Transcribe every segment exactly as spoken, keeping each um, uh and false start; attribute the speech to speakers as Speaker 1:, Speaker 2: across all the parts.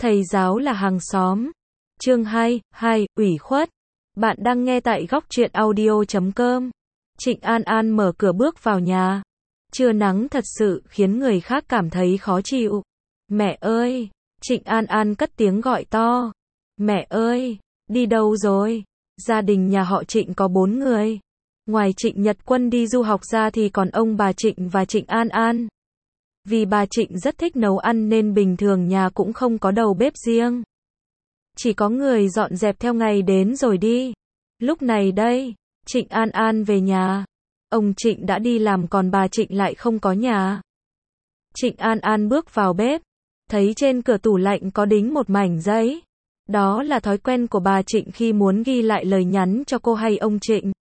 Speaker 1: Thầy giáo là hàng xóm. Chương hai, hai, ủy khuất. Bạn đang nghe tại góc truyện audio chấm com. Trịnh An An mở cửa bước vào nhà. Trưa nắng thật sự khiến người khác cảm thấy khó chịu. Mẹ ơi! Trịnh An An cất tiếng gọi to. Mẹ ơi! Đi đâu rồi? Gia đình nhà họ Trịnh có bốn người. Ngoài Trịnh Nhật Quân đi du học ra thì còn ông bà Trịnh và Trịnh An An. Vì bà Trịnh rất thích nấu ăn nên bình thường nhà cũng không có đầu bếp riêng. Chỉ có người dọn dẹp theo ngày đến rồi đi. Lúc này đây, Trịnh An An về nhà. Ông Trịnh đã đi làm còn bà Trịnh lại không có nhà. Trịnh An An bước vào bếp, thấy trên cửa tủ lạnh có đính một mảnh giấy. Đó là thói quen của bà Trịnh khi muốn ghi lại lời nhắn cho cô hay ông Trịnh.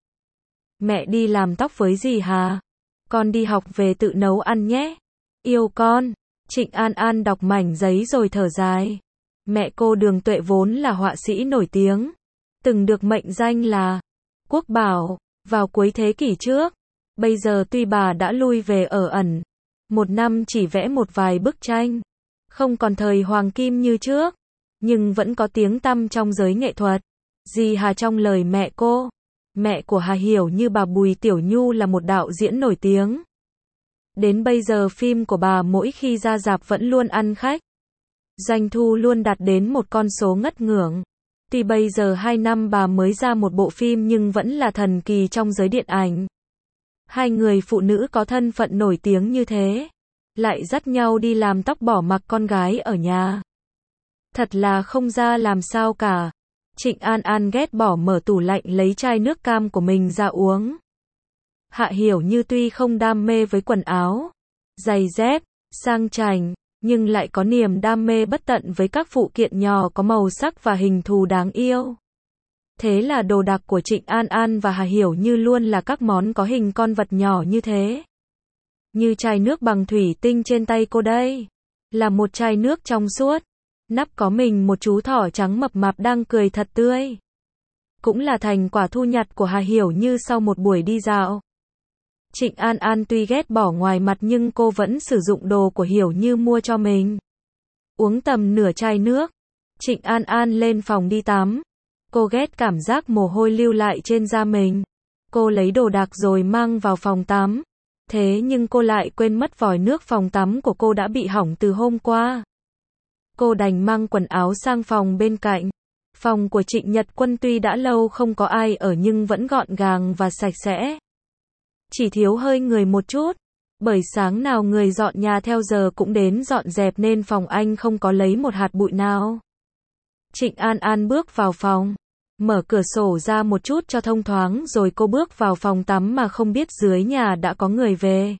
Speaker 1: Mẹ đi làm tóc với dì Hà. Con đi học về tự nấu ăn nhé. Yêu con. Trịnh An An đọc mảnh giấy rồi thở dài. Mẹ cô Đường Tuệ vốn là họa sĩ nổi tiếng. Từng được mệnh danh là Quốc Bảo, vào cuối thế kỷ trước. Bây giờ tuy bà đã lui về ở ẩn. Một năm chỉ vẽ một vài bức tranh. Không còn thời hoàng kim như trước. Nhưng vẫn có tiếng tăm trong giới nghệ thuật. Dì Hà trong lời mẹ cô. Mẹ của Hà hiểu như bà Bùi Tiểu Nhu là một đạo diễn nổi tiếng. Đến bây giờ phim của bà mỗi khi ra rạp vẫn luôn ăn khách. Doanh thu luôn đạt đến một con số ngất ngưỡng. Tuy bây giờ hai năm bà mới ra một bộ phim nhưng vẫn là thần kỳ trong giới điện ảnh. Hai người phụ nữ có thân phận nổi tiếng như thế, lại dắt nhau đi làm tóc bỏ mặc con gái ở nhà. Thật là không ra làm sao cả. Trịnh An An ghét bỏ mở tủ lạnh lấy chai nước cam của mình ra uống. Hạ Hiểu Như tuy không đam mê với quần áo, giày dép, sang chảnh, nhưng lại có niềm đam mê bất tận với các phụ kiện nhỏ có màu sắc và hình thù đáng yêu. Thế là đồ đạc của Trịnh An An và Hà Hiểu Như luôn là các món có hình con vật nhỏ như thế. Như chai nước bằng thủy tinh trên tay cô đây. Là một chai nước trong suốt. Nắp có mình một chú thỏ trắng mập mạp đang cười thật tươi. Cũng là thành quả thu nhặt của Hà Hiểu Như sau một buổi đi dạo. Trịnh An An tuy ghét bỏ ngoài mặt nhưng cô vẫn sử dụng đồ của Hiểu Như mua cho mình. Uống tầm nửa chai nước, Trịnh An An lên phòng đi tắm. Cô ghét cảm giác mồ hôi lưu lại trên da mình. Cô lấy đồ đạc rồi mang vào phòng tắm. Thế nhưng cô lại quên mất vòi nước phòng tắm của cô đã bị hỏng từ hôm qua. Cô đành mang quần áo sang phòng bên cạnh. Phòng của Trịnh Nhật Quân tuy đã lâu không có ai ở nhưng vẫn gọn gàng và sạch sẽ. Chỉ thiếu hơi người một chút. Bởi sáng nào người dọn nhà theo giờ cũng đến dọn dẹp nên phòng anh không có lấy một hạt bụi nào. Trịnh An An bước vào phòng. Mở cửa sổ ra một chút cho thông thoáng rồi cô bước vào phòng tắm mà không biết dưới nhà đã có người về.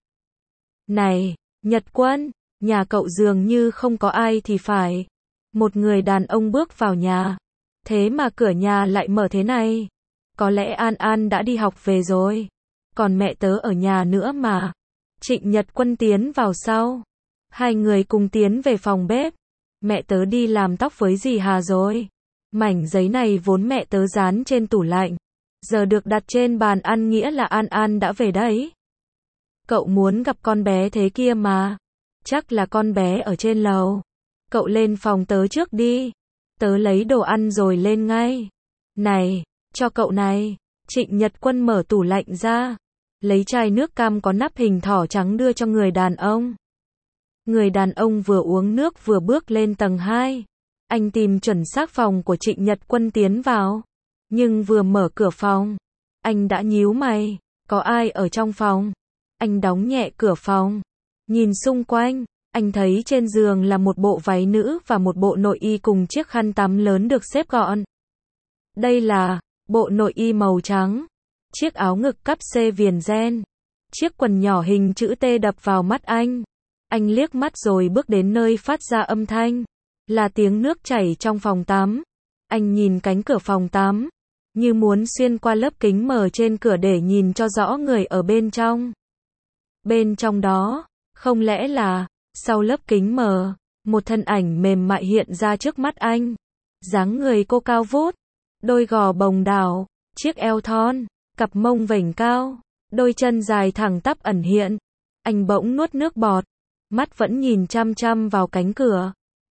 Speaker 1: Này, Nhật Quân, nhà cậu dường như không có ai thì phải. Một người đàn ông bước vào nhà. Thế mà cửa nhà lại mở thế này. Có lẽ An An đã đi học về rồi. Còn mẹ tớ ở nhà nữa mà. Trịnh Nhật Quân tiến vào sau. Hai người cùng tiến về phòng bếp. Mẹ tớ đi làm tóc với dì Hà rồi. Mảnh giấy này vốn mẹ tớ dán trên tủ lạnh. Giờ được đặt trên bàn ăn nghĩa là An An đã về đấy. Cậu muốn gặp con bé thế kia mà. Chắc là con bé ở trên lầu. Cậu lên phòng tớ trước đi. Tớ lấy đồ ăn rồi lên ngay. Này, cho cậu này. Trịnh Nhật Quân mở tủ lạnh ra. Lấy chai nước cam có nắp hình thỏ trắng đưa cho người đàn ông. Người đàn ông vừa uống nước vừa bước lên tầng hai. Anh tìm chuẩn xác phòng của Trịnh Nhật Quân tiến vào. Nhưng vừa mở cửa phòng, anh đã nhíu mày. Có ai ở trong phòng? Anh đóng nhẹ cửa phòng. Nhìn xung quanh, anh thấy trên giường là một bộ váy nữ và một bộ nội y cùng chiếc khăn tắm lớn được xếp gọn. Đây là bộ nội y màu trắng. Chiếc áo ngực cắp C viền ren. Chiếc quần nhỏ hình chữ T đập vào mắt anh. Anh liếc mắt rồi bước đến nơi phát ra âm thanh. Là tiếng nước chảy trong phòng tắm. Anh nhìn cánh cửa phòng tắm. Như muốn xuyên qua lớp kính mờ trên cửa để nhìn cho rõ người ở bên trong. Bên trong đó, không lẽ là, sau lớp kính mờ, một thân ảnh mềm mại hiện ra trước mắt anh. Dáng người cô cao vút. Đôi gò bồng đảo, chiếc eo thon, cặp mông vểnh cao, đôi chân dài thẳng tắp ẩn hiện. Anh bỗng nuốt nước bọt. Mắt vẫn nhìn chăm chăm vào cánh cửa.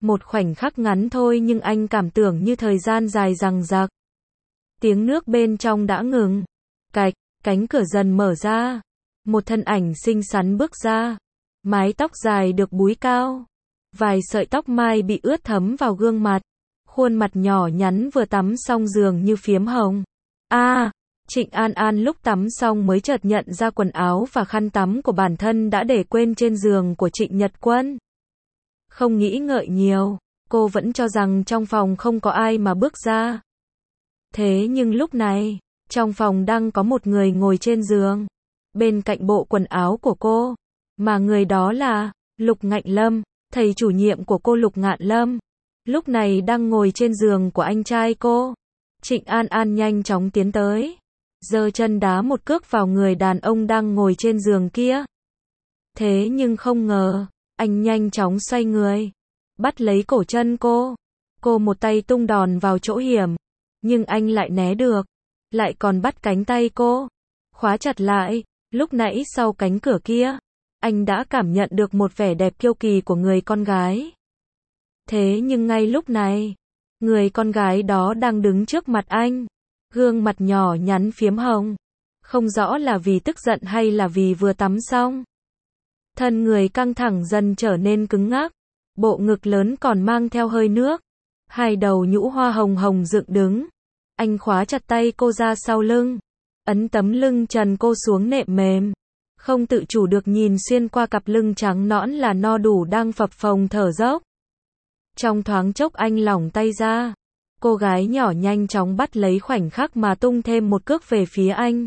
Speaker 1: Một khoảnh khắc ngắn thôi nhưng anh cảm tưởng như thời gian dài dằng dặc. Tiếng nước bên trong đã ngừng. Cạch, cánh cửa dần mở ra. Một thân ảnh xinh xắn bước ra. Mái tóc dài được búi cao. Vài sợi tóc mai bị ướt thấm vào gương mặt. Khuôn mặt nhỏ nhắn vừa tắm xong dường như phiếm hồng. A, à, Trịnh An An lúc tắm xong mới chợt nhận ra quần áo và khăn tắm của bản thân đã để quên trên giường của Trịnh Nhật Quân. Không nghĩ ngợi nhiều, cô vẫn cho rằng trong phòng không có ai mà bước ra. Thế nhưng lúc này, trong phòng đang có một người ngồi trên giường, bên cạnh bộ quần áo của cô, mà người đó là Lục Ngạn Lâm, thầy chủ nhiệm của cô Lục Ngạn Lâm, lúc này đang ngồi trên giường của anh trai cô. Trịnh An An nhanh chóng tiến tới, giơ chân đá một cước vào người đàn ông đang ngồi trên giường kia. Thế nhưng không ngờ, anh nhanh chóng xoay người, bắt lấy cổ chân cô. Cô một tay tung đòn vào chỗ hiểm, nhưng anh lại né được, lại còn bắt cánh tay cô, khóa chặt lại. Lúc nãy sau cánh cửa kia, anh đã cảm nhận được một vẻ đẹp kiêu kỳ của người con gái. Thế nhưng ngay lúc này, người con gái đó đang đứng trước mặt anh, gương mặt nhỏ nhắn phiếm hồng, không rõ là vì tức giận hay là vì vừa tắm xong. Thân người căng thẳng dần trở nên cứng ngắc, bộ ngực lớn còn mang theo hơi nước, hai đầu nhũ hoa hồng hồng dựng đứng. Anh khóa chặt tay cô ra sau lưng, ấn tấm lưng trần cô xuống nệm mềm, không tự chủ được nhìn xuyên qua cặp lưng trắng nõn là no đủ đang phập phồng thở dốc. Trong thoáng chốc anh lỏng tay ra, cô gái nhỏ nhanh chóng bắt lấy khoảnh khắc mà tung thêm một cước về phía anh.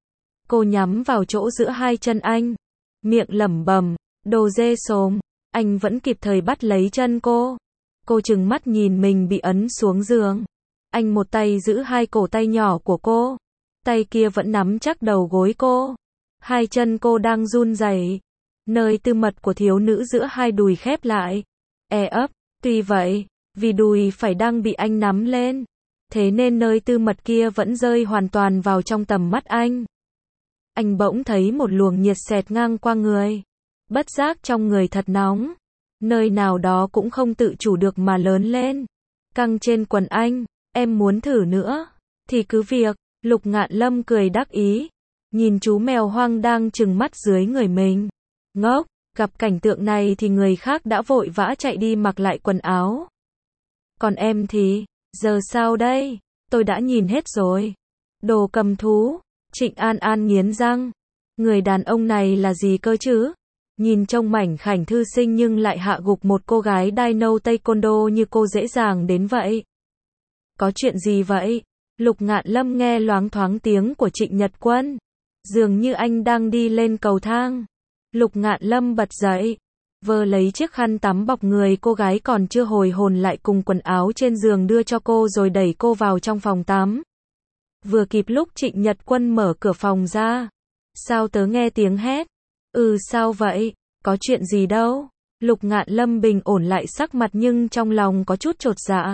Speaker 1: Cô nhắm vào chỗ giữa hai chân anh, miệng lẩm bẩm, đồ dê xồm. Anh vẫn kịp thời bắt lấy chân cô. Cô trừng mắt nhìn mình bị ấn xuống giường. Anh một tay giữ hai cổ tay nhỏ của cô, tay kia vẫn nắm chắc đầu gối cô. Hai chân cô đang run rẩy, nơi tư mật của thiếu nữ giữa hai đùi khép lại, e ấp. Tuy vậy, vì đùi phải đang bị anh nắm lên, thế nên nơi tư mật kia vẫn rơi hoàn toàn vào trong tầm mắt anh. Anh bỗng thấy một luồng nhiệt xẹt ngang qua người. Bất giác trong người thật nóng. Nơi nào đó cũng không tự chủ được mà lớn lên. Căng trên quần anh, em muốn thử nữa, thì cứ việc. Lục Ngạn Lâm cười đắc ý, nhìn chú mèo hoang đang trừng mắt dưới người mình. Ngốc, gặp cảnh tượng này thì người khác đã vội vã chạy đi mặc lại quần áo. Còn em thì, giờ sao đây? Tôi đã nhìn hết rồi. Đồ cầm thú. Trịnh An An nghiến răng. Người đàn ông này là gì cơ chứ? Nhìn trông mảnh khảnh thư sinh nhưng lại hạ gục một cô gái Dino Taekwondo như cô dễ dàng đến vậy. Có chuyện gì vậy? Lục Ngạn Lâm nghe loáng thoáng tiếng của Trịnh Nhật Quân. Dường như anh đang đi lên cầu thang. Lục Ngạn Lâm bật dậy, vơ lấy chiếc khăn tắm bọc người cô gái còn chưa hồi hồn lại cùng quần áo trên giường đưa cho cô rồi đẩy cô vào trong phòng tắm. Vừa kịp lúc Trịnh Nhật Quân mở cửa phòng ra. Sao tớ nghe tiếng hét? Ừ sao vậy? Có chuyện gì đâu? Lục Ngạn Lâm bình ổn lại sắc mặt nhưng trong lòng có chút chột dạ.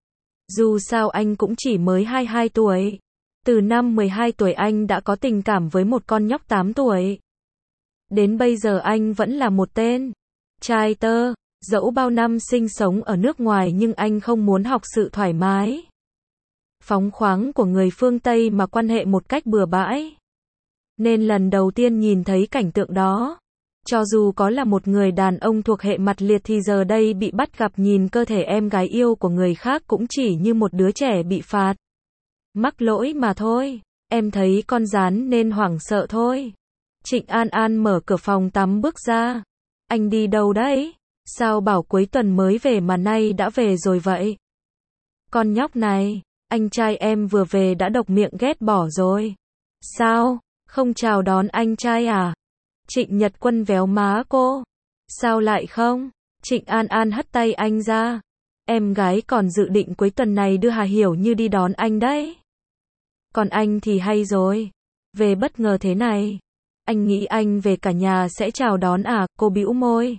Speaker 1: Dù sao anh cũng chỉ mới hai mươi hai tuổi. Từ năm mười hai tuổi anh đã có tình cảm với một con nhóc tám tuổi. Đến bây giờ anh vẫn là một tên trai tơ, dẫu bao năm sinh sống ở nước ngoài nhưng anh không muốn học sự thoải mái, phóng khoáng của người phương Tây mà quan hệ một cách bừa bãi. Nên lần đầu tiên nhìn thấy cảnh tượng đó, cho dù có là một người đàn ông thuộc hệ mặt liệt thì giờ đây bị bắt gặp nhìn cơ thể em gái yêu của người khác cũng chỉ như một đứa trẻ bị phạt. Mắc lỗi mà thôi, em thấy con gián nên hoảng sợ thôi. Trịnh An An mở cửa phòng tắm bước ra. Anh đi đâu đấy? Sao bảo cuối tuần mới về mà nay đã về rồi vậy? Con nhóc này, anh trai em vừa về đã độc miệng ghét bỏ rồi. Sao? Không chào đón anh trai à? Trịnh Nhật Quân véo má cô. Sao lại không? Trịnh An An hất tay anh ra. Em gái còn dự định cuối tuần này đưa Hà Hiểu Như đi đón anh đấy. Còn anh thì hay rồi. Về bất ngờ thế này. Anh nghĩ anh về cả nhà sẽ chào đón à? Cô bĩu môi.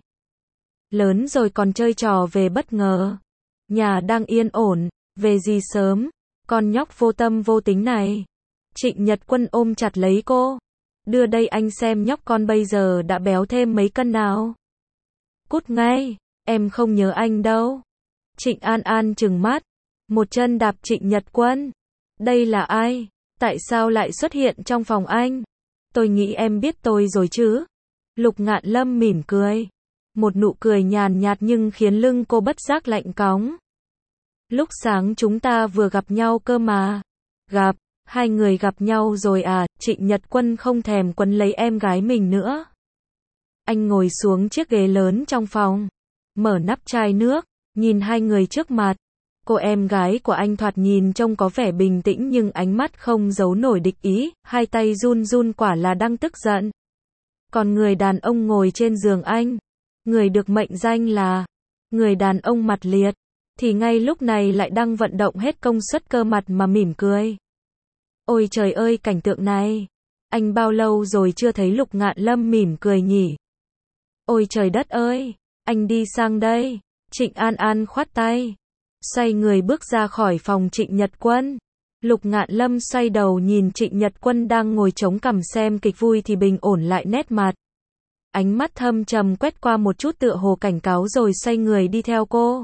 Speaker 1: Lớn rồi còn chơi trò về bất ngờ. Nhà đang yên ổn, về gì sớm, con nhóc vô tâm vô tính này. Trịnh Nhật Quân ôm chặt lấy cô. Đưa đây anh xem nhóc con bây giờ đã béo thêm mấy cân nào. Cút ngay. Em không nhớ anh đâu. Trịnh An An trừng mắt, một chân đạp Trịnh Nhật Quân. Đây là ai? Tại sao lại xuất hiện trong phòng anh? Tôi nghĩ em biết tôi rồi chứ? Lục Ngạn Lâm mỉm cười. Một nụ cười nhàn nhạt nhưng khiến lưng cô bất giác lạnh cóng. Lúc sáng chúng ta vừa gặp nhau cơ mà. Gặp, hai người gặp nhau rồi à? Trịnh Nhật Quân không thèm quấn lấy em gái mình nữa. Anh ngồi xuống chiếc ghế lớn trong phòng, mở nắp chai nước, nhìn hai người trước mặt. Cô em gái của anh thoạt nhìn trông có vẻ bình tĩnh nhưng ánh mắt không giấu nổi địch ý, hai tay run run quả là đang tức giận. Còn người đàn ông ngồi trên giường anh, người được mệnh danh là người đàn ông mặt liệt, thì ngay lúc này lại đang vận động hết công suất cơ mặt mà mỉm cười. Ôi trời ơi, cảnh tượng này, anh bao lâu rồi chưa thấy Lục Ngạn Lâm mỉm cười nhỉ? Ôi trời đất ơi, anh đi sang đây. Trịnh An An khoát tay, xoay người bước ra khỏi phòng Trịnh Nhật Quân. Lục Ngạn Lâm xoay đầu nhìn Trịnh Nhật Quân đang ngồi chống cằm xem kịch vui thì bình ổn lại nét mặt. Ánh mắt thâm trầm quét qua một chút tựa hồ cảnh cáo rồi xoay người đi theo cô.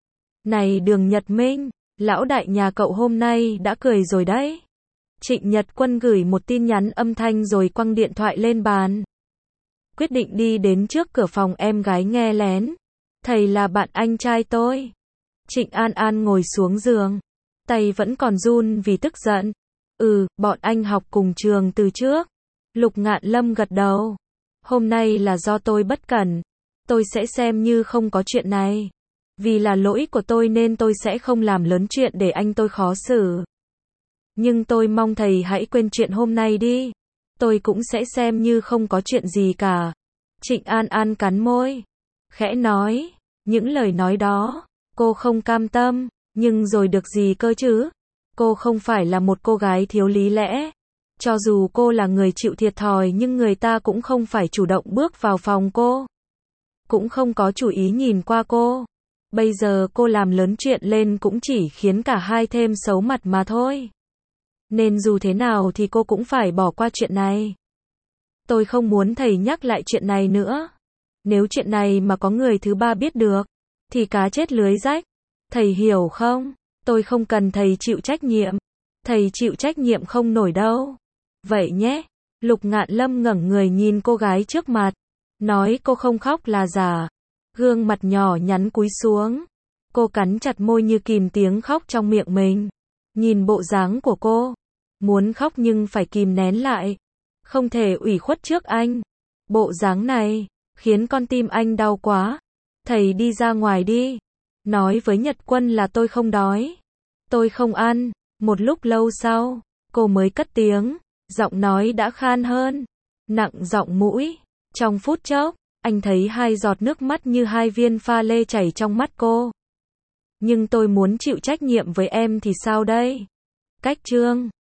Speaker 1: Này Đường Nhật Minh, lão đại nhà cậu hôm nay đã cười rồi đấy. Trịnh Nhật Quân gửi một tin nhắn âm thanh rồi quăng điện thoại lên bàn. Quyết định đi đến trước cửa phòng em gái nghe lén. Thầy là bạn anh trai tôi. Trịnh An An ngồi xuống giường, tay vẫn còn run vì tức giận. Ừ, bọn anh học cùng trường từ trước. Lục Ngạn Lâm gật đầu. Hôm nay là do tôi bất cẩn. Tôi sẽ xem như không có chuyện này. Vì là lỗi của tôi nên tôi sẽ không làm lớn chuyện để anh tôi khó xử. Nhưng tôi mong thầy hãy quên chuyện hôm nay đi. Tôi cũng sẽ xem như không có chuyện gì cả. Trịnh An An cắn môi, khẽ nói, những lời nói đó, cô không cam tâm, nhưng rồi được gì cơ chứ? Cô không phải là một cô gái thiếu lý lẽ. Cho dù cô là người chịu thiệt thòi nhưng người ta cũng không phải chủ động bước vào phòng cô. Cũng không có chủ ý nhìn qua cô. Bây giờ cô làm lớn chuyện lên cũng chỉ khiến cả hai thêm xấu mặt mà thôi. Nên dù thế nào thì cô cũng phải bỏ qua chuyện này. Tôi không muốn thầy nhắc lại chuyện này nữa. Nếu chuyện này mà có người thứ ba biết được, thì cá chết lưới rách. Thầy hiểu không? Tôi không cần thầy chịu trách nhiệm. Thầy chịu trách nhiệm không nổi đâu. Vậy nhé. Lục Ngạn Lâm ngẩng người nhìn cô gái trước mặt. Nói cô không khóc là giả. Gương mặt nhỏ nhắn cúi xuống. Cô cắn chặt môi như kìm tiếng khóc trong miệng mình. Nhìn bộ dáng của cô. Muốn khóc nhưng phải kìm nén lại. Không thể ủy khuất trước anh. Bộ dáng này khiến con tim anh đau quá. Thầy đi ra ngoài đi. Nói với Nhật Quân là tôi không đói. Tôi không ăn. Một lúc lâu sau, cô mới cất tiếng. Giọng nói đã khan hơn. Nặng giọng mũi. Trong phút chốc, anh thấy hai giọt nước mắt như hai viên pha lê chảy trong mắt cô. Nhưng tôi muốn chịu trách nhiệm với em thì sao đây? Cách chương